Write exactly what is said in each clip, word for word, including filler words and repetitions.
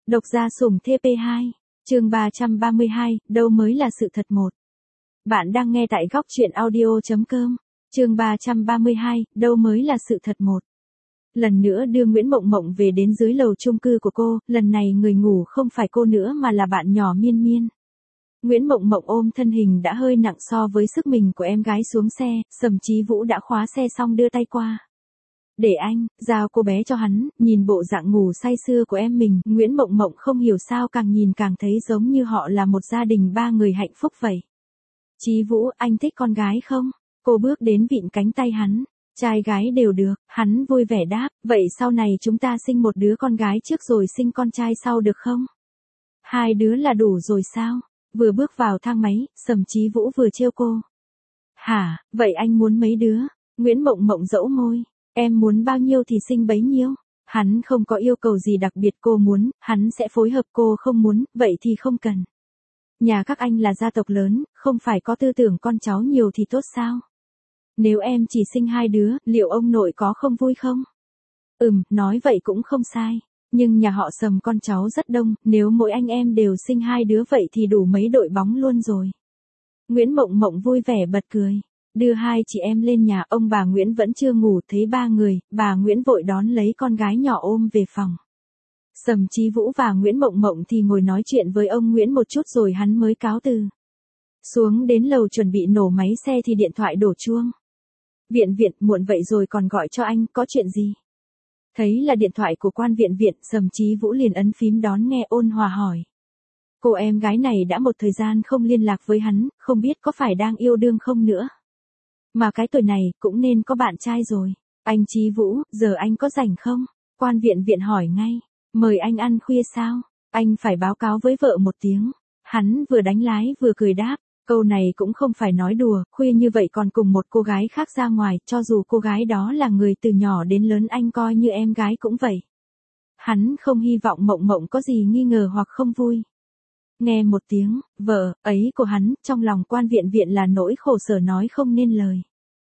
Độc gia sủng T P hai, chương ba trăm ba mươi hai, đâu mới là sự thật một. Bạn đang nghe tại góc truyện audio.com, chương ba trăm ba mươi hai, đâu mới là sự thật một. Lần nữa đưa Nguyễn Mộng Mộng về đến dưới lầu chung cư của cô, lần này người ngủ không phải cô nữa mà là bạn nhỏ Miên Miên. Nguyễn Mộng Mộng ôm thân hình đã hơi nặng so với sức mình của em gái xuống xe, Sầm Chí Vũ đã khóa xe xong đưa tay qua. Để anh, giao cô bé cho hắn, nhìn bộ dạng ngủ say sưa của em mình, Nguyễn Mộng Mộng không hiểu sao càng nhìn càng thấy giống như họ là một gia đình ba người hạnh phúc vậy. Chí Vũ, anh thích con gái không? Cô bước đến vịn cánh tay hắn. Trai gái đều được, hắn vui vẻ đáp, vậy sau này chúng ta sinh một đứa con gái trước rồi sinh con trai sau được không? Hai đứa là đủ rồi sao? Vừa bước vào thang máy, Sầm Chí Vũ vừa trêu cô. Hả, vậy anh muốn mấy đứa? Nguyễn Mộng Mộng dẫu môi. Em muốn bao nhiêu thì sinh bấy nhiêu. Hắn không có yêu cầu gì đặc biệt, cô muốn, hắn sẽ phối hợp, cô không muốn, vậy thì không cần. Nhà các anh là gia tộc lớn, không phải có tư tưởng con cháu nhiều thì tốt sao? Nếu em chỉ sinh hai đứa, liệu ông nội có không vui không? Ừm, nói vậy cũng không sai. Nhưng nhà họ Sầm con cháu rất đông, nếu mỗi anh em đều sinh hai đứa vậy thì đủ mấy đội bóng luôn rồi. Nguyễn Mộng Mộng vui vẻ bật cười. Đưa hai chị em lên nhà, ông bà Nguyễn vẫn chưa ngủ, thấy ba người, bà Nguyễn vội đón lấy con gái nhỏ ôm về phòng. Sầm Chí Vũ và Nguyễn Mộng Mộng thì ngồi nói chuyện với ông Nguyễn một chút rồi hắn mới cáo từ. Xuống đến lầu chuẩn bị nổ máy xe thì điện thoại đổ chuông. Viện Viện, muộn vậy rồi còn gọi cho anh, có chuyện gì? Thấy là điện thoại của quan Viện Viện, Sầm Chí Vũ liền ấn phím đón nghe, ôn hòa hỏi. Cô em gái này đã một thời gian không liên lạc với hắn, không biết có phải đang yêu đương không nữa. Mà cái tuổi này cũng nên có bạn trai rồi. Anh Chí Vũ, giờ anh có rảnh không? Quan Viện Viện hỏi ngay. Mời anh ăn khuya sao? Anh phải báo cáo với vợ một tiếng. Hắn vừa đánh lái vừa cười đáp. Câu này cũng không phải nói đùa, khuya như vậy còn cùng một cô gái khác ra ngoài, cho dù cô gái đó là người từ nhỏ đến lớn anh coi như em gái cũng vậy. Hắn không hy vọng Mộng Mộng có gì nghi ngờ hoặc không vui. Nghe một tiếng, vợ, ấy của hắn, trong lòng quan Viện Viện là nỗi khổ sở nói không nên lời.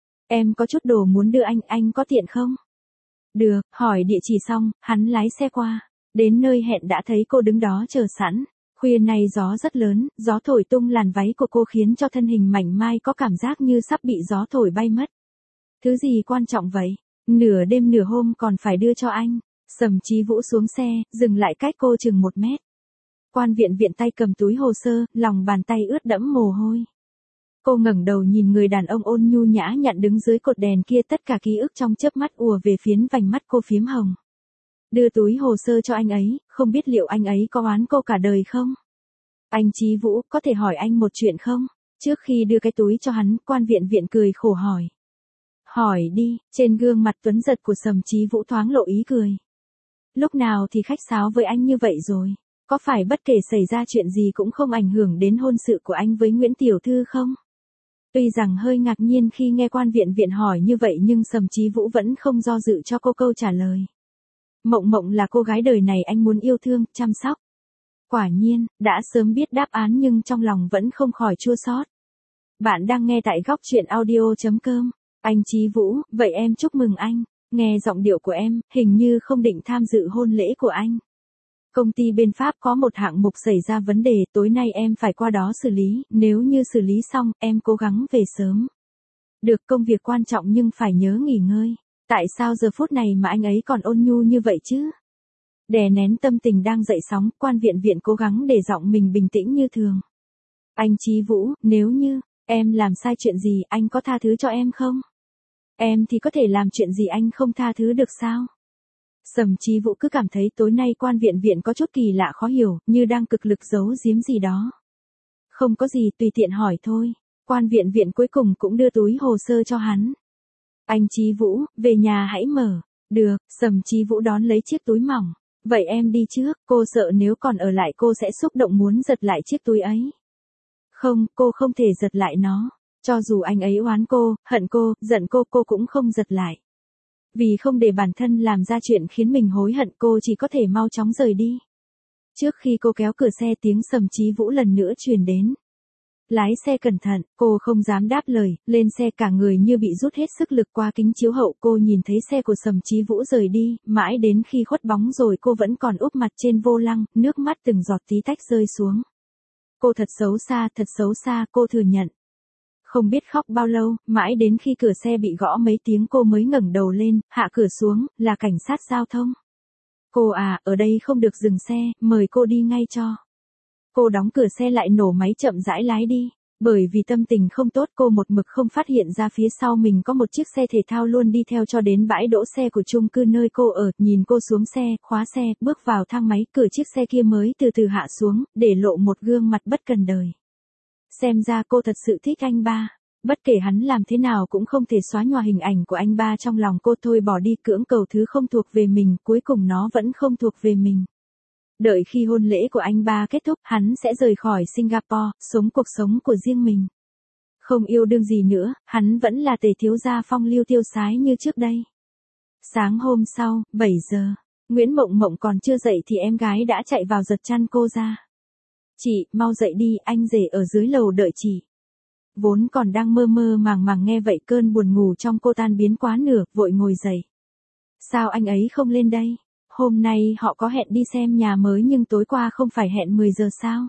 Em có chút đồ muốn đưa anh, anh có tiện không? Được, hỏi địa chỉ xong, hắn lái xe qua. Đến nơi hẹn đã thấy cô đứng đó chờ sẵn. Khuya này gió rất lớn, gió thổi tung làn váy của cô khiến cho thân hình mảnh mai có cảm giác như sắp bị gió thổi bay mất. Thứ gì quan trọng vậy? Nửa đêm nửa hôm còn phải đưa cho anh. Sầm Chí Vũ xuống xe, dừng lại cách cô chừng một mét. Quan Viện Viện tay cầm túi hồ sơ, lòng bàn tay ướt đẫm mồ hôi. Cô ngẩng đầu nhìn người đàn ông ôn nhu nhã nhặn đứng dưới cột đèn kia, tất cả ký ức trong chớp mắt ùa về phiến vành mắt cô phiếm hồng. Đưa túi hồ sơ cho anh ấy, không biết liệu anh ấy có oán cô cả đời không? Anh Chí Vũ, có thể hỏi anh một chuyện không? Trước khi đưa cái túi cho hắn, quan Viện Viện cười khổ hỏi. Hỏi đi, trên gương mặt tuấn giật của Sầm Chí Vũ thoáng lộ ý cười. Lúc nào thì khách sáo với anh như vậy rồi? Có phải bất kể xảy ra chuyện gì cũng không ảnh hưởng đến hôn sự của anh với Nguyễn Tiểu Thư không? Tuy rằng hơi ngạc nhiên khi nghe quan Viện Viện hỏi như vậy nhưng Sầm Chí Vũ vẫn không do dự cho cô câu trả lời. Mộng Mộng là cô gái đời này anh muốn yêu thương, chăm sóc. Quả nhiên, đã sớm biết đáp án nhưng trong lòng vẫn không khỏi chua xót. Bạn đang nghe tại góc truyện audio.com. Anh Chí Vũ, vậy em chúc mừng anh. Nghe giọng điệu của em, hình như không định tham dự hôn lễ của anh. Công ty bên Pháp có một hạng mục xảy ra vấn đề, tối nay em phải qua đó xử lý, nếu như xử lý xong, em cố gắng về sớm. Được, công việc quan trọng nhưng phải nhớ nghỉ ngơi. Tại sao giờ phút này mà anh ấy còn ôn nhu như vậy chứ? Đè nén tâm tình đang dậy sóng, quan Viện Viện cố gắng để giọng mình bình tĩnh như thường. Anh Chí Vũ, nếu như em làm sai chuyện gì, anh có tha thứ cho em không? Em thì có thể làm chuyện gì anh không tha thứ được sao? Sầm Chí Vũ cứ cảm thấy tối nay quan Viện Viện có chút kỳ lạ khó hiểu, như đang cực lực giấu giếm gì đó. Không có gì, tùy tiện hỏi thôi. Quan Viện Viện cuối cùng cũng đưa túi hồ sơ cho hắn. Anh Chí Vũ, về nhà hãy mở. Được, Sầm Chí Vũ đón lấy chiếc túi mỏng. Vậy em đi trước, cô sợ nếu còn ở lại cô sẽ xúc động muốn giật lại chiếc túi ấy. Không, cô không thể giật lại nó. Cho dù anh ấy oán cô, hận cô, giận cô, cô cũng không giật lại. Vì không để bản thân làm ra chuyện khiến mình hối hận, cô chỉ có thể mau chóng rời đi. Trước khi cô kéo cửa xe tiếng Sầm Chí Vũ lần nữa truyền đến. Lái xe cẩn thận, cô không dám đáp lời, lên xe cả người như bị rút hết sức lực qua kính chiếu hậu. Cô nhìn thấy xe của Sầm Chí Vũ rời đi, mãi đến khi khuất bóng rồi cô vẫn còn úp mặt trên vô lăng, nước mắt từng giọt tí tách rơi xuống. Cô thật xấu xa, thật xấu xa, cô thừa nhận. Không biết khóc bao lâu, mãi đến khi cửa xe bị gõ mấy tiếng cô mới ngẩng đầu lên, hạ cửa xuống, là cảnh sát giao thông. Cô à, ở đây không được dừng xe, mời cô đi ngay cho. Cô đóng cửa xe lại nổ máy chậm rãi lái đi. Bởi vì tâm tình không tốt cô một mực không phát hiện ra phía sau mình có một chiếc xe thể thao luôn đi theo cho đến bãi đỗ xe của chung cư nơi cô ở. Nhìn cô xuống xe, khóa xe, bước vào thang máy, cửa chiếc xe kia mới từ từ hạ xuống, để lộ một gương mặt bất cần đời. Xem ra cô thật sự thích anh ba. Bất kể hắn làm thế nào cũng không thể xóa nhòa hình ảnh của anh ba trong lòng cô. Thôi bỏ đi, cưỡng cầu thứ không thuộc về mình, cuối cùng nó vẫn không thuộc về mình. Đợi khi hôn lễ của anh ba kết thúc, hắn sẽ rời khỏi Singapore, sống cuộc sống của riêng mình. Không yêu đương gì nữa, hắn vẫn là Tề thiếu gia phong lưu tiêu sái như trước đây. Sáng hôm sau, bảy giờ, Nguyễn Mộng Mộng còn chưa dậy thì em gái đã chạy vào giật chăn cô ra. Chị, mau dậy đi, anh rể ở dưới lầu đợi chị. Vốn còn đang mơ mơ màng màng nghe vậy cơn buồn ngủ trong cô tan biến quá nửa, vội ngồi dậy. Sao anh ấy không lên đây? Hôm nay họ có hẹn đi xem nhà mới nhưng tối qua không phải hẹn mười giờ sao?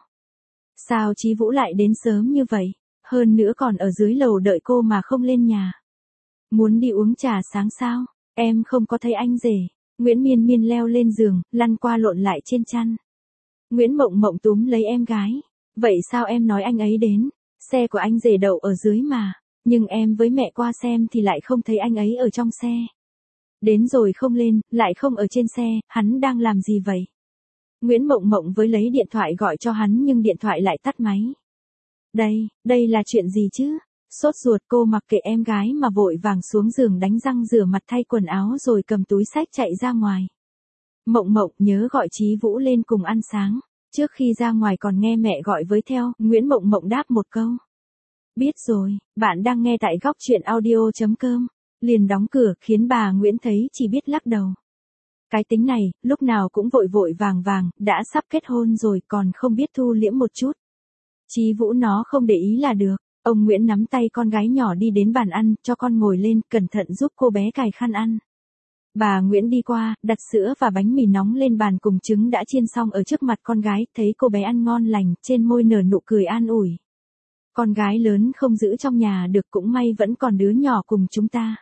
Sao Chí Vũ lại đến sớm như vậy? Hơn nữa còn ở dưới lầu đợi cô mà không lên nhà. Muốn đi uống trà sáng sao? Em không có thấy anh rể. Nguyễn Miên Miên leo lên giường, lăn qua lộn lại trên chăn. Nguyễn Mộng Mộng túm lấy em gái. Vậy sao em nói anh ấy đến? Xe của anh rể đậu ở dưới mà. Nhưng em với mẹ qua xem thì lại không thấy anh ấy ở trong xe. Đến rồi không lên, lại không ở trên xe, hắn đang làm gì vậy? Nguyễn Mộng Mộng với lấy điện thoại gọi cho hắn nhưng điện thoại lại tắt máy. Đây, đây là chuyện gì chứ? Sốt ruột cô mặc kệ em gái mà vội vàng xuống giường đánh răng rửa mặt thay quần áo rồi cầm túi xách chạy ra ngoài. Mộng Mộng nhớ gọi Chí Vũ lên cùng ăn sáng. Trước khi ra ngoài còn nghe mẹ gọi với theo, Nguyễn Mộng Mộng đáp một câu. Biết rồi, bạn đang nghe tại góc truyện audio chấm com. Liền đóng cửa khiến bà Nguyễn thấy chỉ biết lắc đầu. Cái tính này, lúc nào cũng vội vội vàng vàng, đã sắp kết hôn rồi còn không biết thu liễm một chút. Chí Vũ nó không để ý là được. Ông Nguyễn nắm tay con gái nhỏ đi đến bàn ăn, cho con ngồi lên, cẩn thận giúp cô bé cài khăn ăn. Bà Nguyễn đi qua, đặt sữa và bánh mì nóng lên bàn cùng trứng đã chiên xong ở trước mặt con gái, thấy cô bé ăn ngon lành, trên môi nở nụ cười an ủi. Con gái lớn không giữ trong nhà được cũng may vẫn còn đứa nhỏ cùng chúng ta.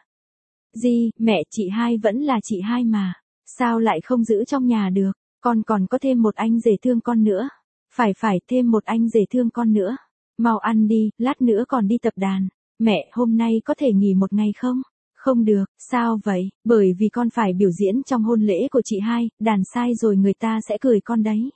Gì, mẹ chị hai vẫn là chị hai mà, sao lại không giữ trong nhà được, con còn có thêm một anh rể thương con nữa. Phải phải, thêm một anh rể thương con nữa. Mau ăn đi, lát nữa còn đi tập đàn. Mẹ, hôm nay có thể nghỉ một ngày không? Không được, sao vậy? Bởi vì con phải biểu diễn trong hôn lễ của chị hai, đàn sai rồi người ta sẽ cười con đấy.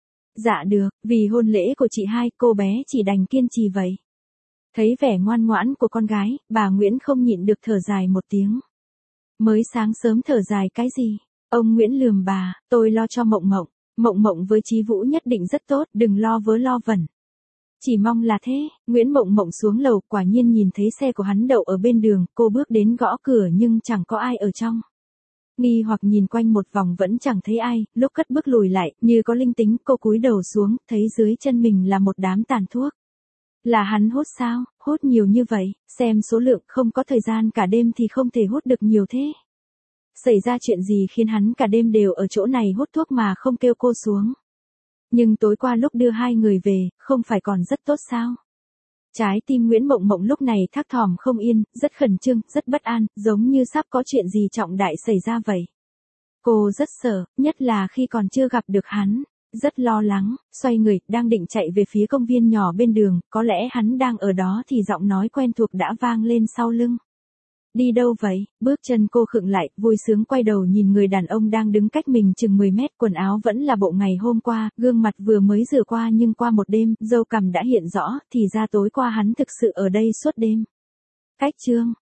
Dạ được, vì hôn lễ của chị hai, cô bé chỉ đành kiên trì vậy. Thấy vẻ ngoan ngoãn của con gái, bà Nguyễn không nhịn được thở dài một tiếng. Mới sáng sớm thở dài cái gì? Ông Nguyễn lườm bà, tôi lo cho Mộng Mộng. Mộng Mộng với Chí Vũ nhất định rất tốt, đừng lo vớ lo vẩn. Chỉ mong là thế. Nguyễn Mộng Mộng xuống lầu, quả nhiên nhìn thấy xe của hắn đậu ở bên đường, cô bước đến gõ cửa nhưng chẳng có ai ở trong. Nghi hoặc nhìn quanh một vòng vẫn chẳng thấy ai, lúc cất bước lùi lại, như có linh tính, cô cúi đầu xuống, thấy dưới chân mình là một đám tàn thuốc. Là hắn hút sao, hút nhiều như vậy, xem số lượng, không có thời gian cả đêm thì không thể hút được nhiều thế. Xảy ra chuyện gì khiến hắn cả đêm đều ở chỗ này hút thuốc mà không kêu cô xuống. Nhưng tối qua lúc đưa hai người về, không phải còn rất tốt sao? Trái tim Nguyễn Mộng Mộng lúc này thác thỏm không yên, rất khẩn trương, rất bất an, giống như sắp có chuyện gì trọng đại xảy ra vậy. Cô rất sợ, nhất là khi còn chưa gặp được hắn, rất lo lắng, xoay người, đang định chạy về phía công viên nhỏ bên đường, có lẽ hắn đang ở đó thì giọng nói quen thuộc đã vang lên sau lưng. Đi đâu vậy? Bước chân cô khựng lại, vui sướng quay đầu nhìn người đàn ông đang đứng cách mình chừng mười mét, quần áo vẫn là bộ ngày hôm qua, gương mặt vừa mới rửa qua nhưng qua một đêm, râu cằm đã hiện rõ, thì ra tối qua hắn thực sự ở đây suốt đêm. Cách chương,